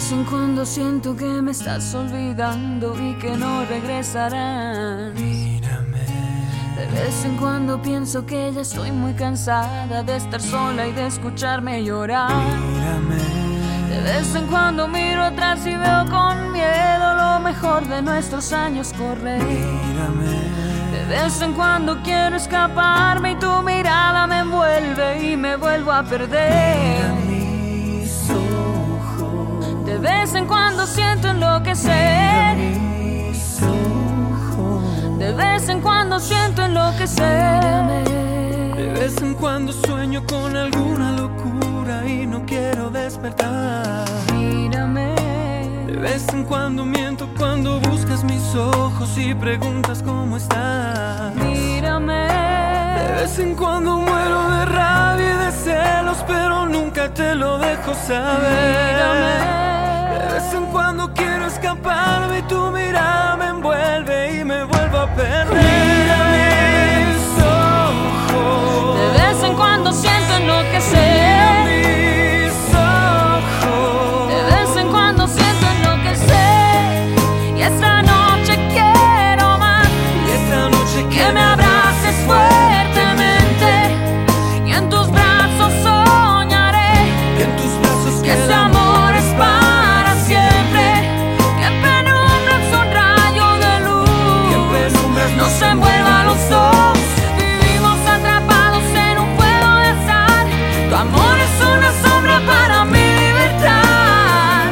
vez en cuando siento que me estás olvidando y que no regresarás. Mírame. De vez en cuando pienso que ya estoy muy cansada de estar sola y de escucharme llorar. Mírame. De vez en cuando miro atrás y veo con miedo lo mejor de nuestros años correr. Mírame. De vez en cuando quiero escaparme y tu mirada me envuelve y me vuelvo a perder. Mira mis ojos. De vez en cuando siento enloquecer. Mira mis ojos. De vez en cuando siento enloquecer. De vez en cuando sueño con alguna locura y no quiero despertar. Mírame. De vez en cuando miento cuando buscas mis ojos y preguntas cómo estás. Mírame. De vez en cuando muero de rabia y de celos, pero nunca te lo dejo saber. Mírame. De vez en cuando quiero escaparme y tu mirada me envuelve y me vuelvo a perder. Mira mis ojos. De vez en cuando siento enloquecer. Mis ojos. De vez en cuando siento enloquecer. Y esta noche quiero más. Y esta noche Que me abraces fuertemente y en tus brazos soñaré. que en tus brazos Que ese amor es para siempre. Que en penumbras un rayo de luz que en penumbras nos envuelva a los dos. Vivimos atrapados en un juego de azar. Tu amor es una sombra para mi libertad.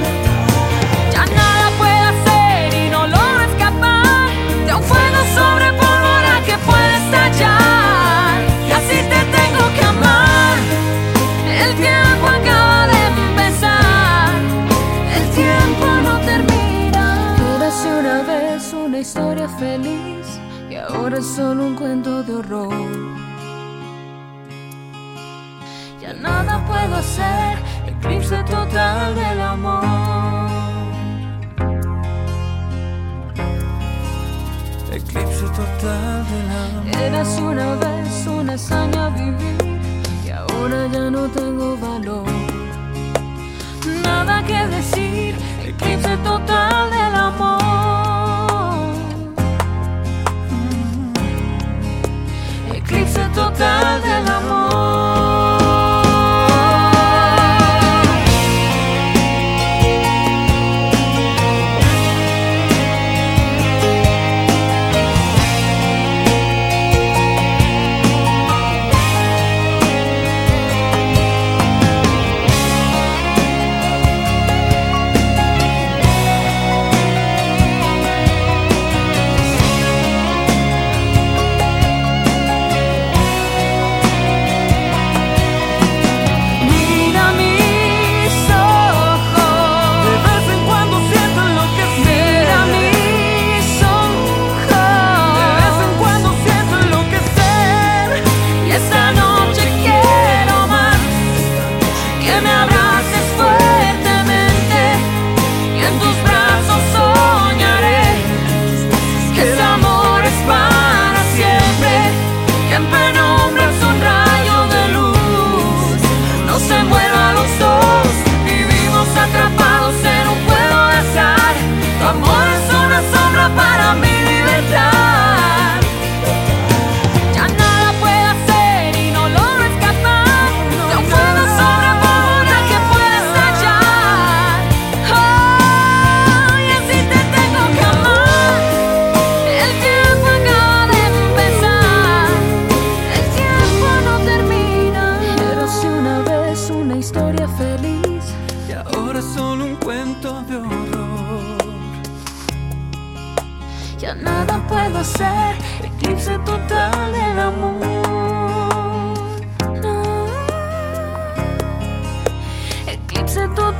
Ya nada puedo hacer y no logro escapar de un fuego sobre pólvora que puede estallar. Y así te tengo que amar. El tiempo acaba de empezar. El tiempo no termina. Érase una vez una historia feliz y ahora es solo un cuento de horror. Ya nada puedo hacer, eclipse total del amor. eclipse total del amor. Érase una vez una hazaña vivir y ahora ya no tengo valor. Nada que decir, eclipse total del amor. Eclipse total del amor. Mira mis ojos. De vez en cuando siento Mira enloquecer. mis De vez en ojos. cuando siento enloquecer. Y esta noche quiero más. Que me abraces fuertemente y en tus brazos soñaré. Que ese amor es para siempre. Que en penumbras un rayo de luz nos envuelva a los dos. Vivimos atrapados en un juego de azar. Tu amor es una sombra para mi libertad. Ya nada puedo hacer y no logro escapar de un fuego sobre pólvora que puede estallar. Oh, y así te tengo que amar. El tiempo acaba de empezar. El tiempo no termina. Érase una vez una historia feliz. Y ahora es solo un cuento de horror. Ya nada puedo hacer, eclipse total del amor. No. Eclipse total.